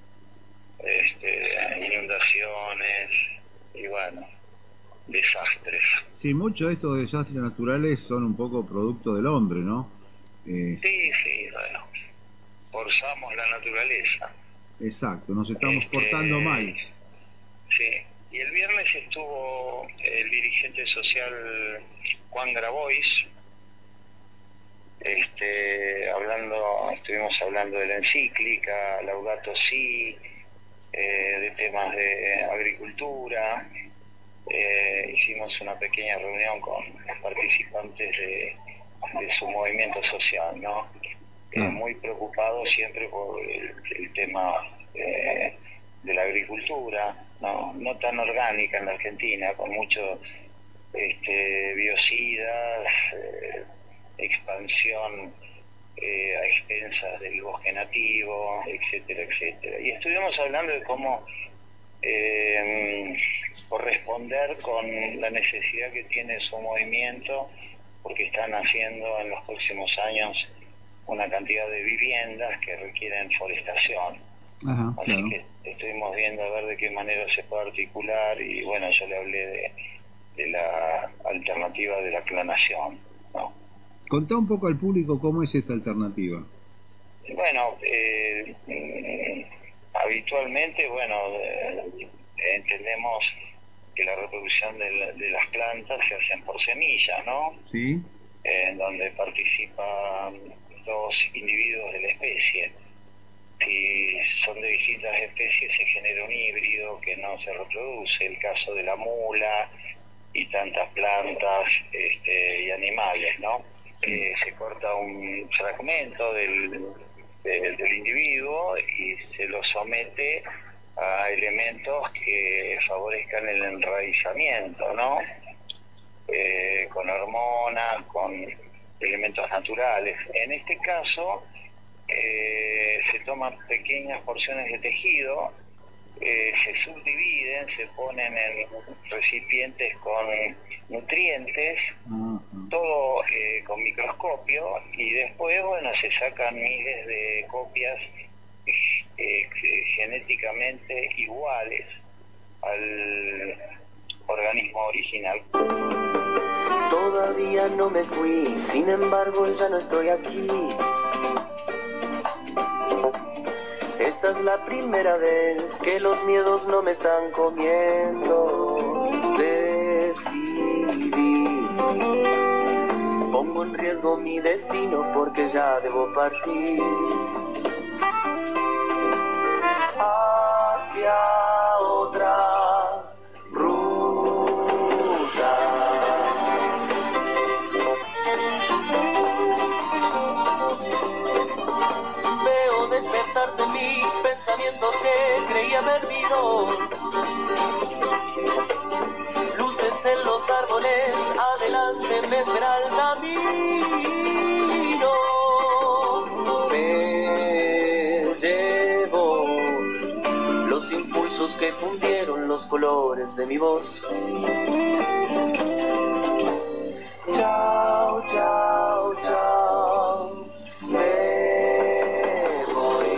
este, inundaciones y bueno, desastres. Sí, muchos de estos desastres naturales son un poco producto del hombre, ¿no? Eh, Sí, sí, bueno, forzamos la naturaleza. exacto, nos estamos Este, portando mal. Sí, y el viernes estuvo el dirigente social Juan Grabois, este, hablando, estuvimos hablando de la encíclica Laudato Si, eh, de temas de agricultura, eh, hicimos una pequeña reunión con los participantes de, de su movimiento social, ¿no? Eh, muy preocupado siempre por el, el tema eh, de la agricultura, no, no tan orgánica en la Argentina, con muchos este, biocidas, eh, expansión eh, a expensas del bosque nativo, etcétera, etcétera. Y estuvimos hablando de cómo eh, corresponder con la necesidad que tiene su movimiento, porque están haciendo en los próximos años una cantidad de viviendas que requieren forestación. Ajá, Así claro. que estuvimos viendo a ver de qué manera se puede articular y bueno, yo le hablé de, de la alternativa de la clonación, ¿no? Contá un poco al público cómo es esta alternativa. Bueno, eh, mm, habitualmente, bueno, eh, entendemos que la reproducción de, la- de las plantas se hacen por semilla, ¿no? ¿Sí? Eh, en donde participan dos individuos de la especie. Si son de distintas especies se genera un híbrido que no se reproduce, el caso de la mula y tantas plantas este, y animales, ¿no? Eh, se corta un fragmento del, de- del individuo y se lo somete a elementos que favorezcan el enraizamiento, ¿no? Eh, con hormonas, con elementos naturales. En este caso, eh, se toman pequeñas porciones de tejido, eh, se subdividen, se ponen en recipientes con nutrientes, todo eh, con microscopio, y después, bueno, se sacan miles de copias eh, genéticamente iguales al organismo original. Todavía no me fui, sin embargo ya no estoy aquí. Esta es la primera vez que los miedos no me están comiendo. Decidí, pongo en riesgo mi destino porque ya debo partir hacia otra ruta. Veo despertarse mis pensamientos que creía perdidos. Luces en los árboles, adelante me espera el camino. Me llevo los impulsos que fundieron los colores de mi voz. Chao, chao, chao, me voy.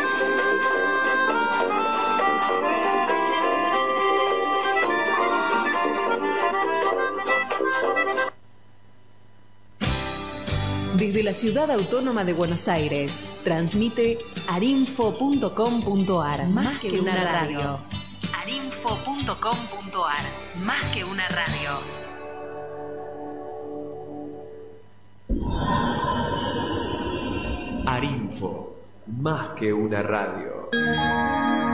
Desde la Ciudad Autónoma de Buenos Aires, transmite arinfo punto com punto ar, más que una radio. arinfo punto com punto ar, más que una radio. Arinfo, más que una radio.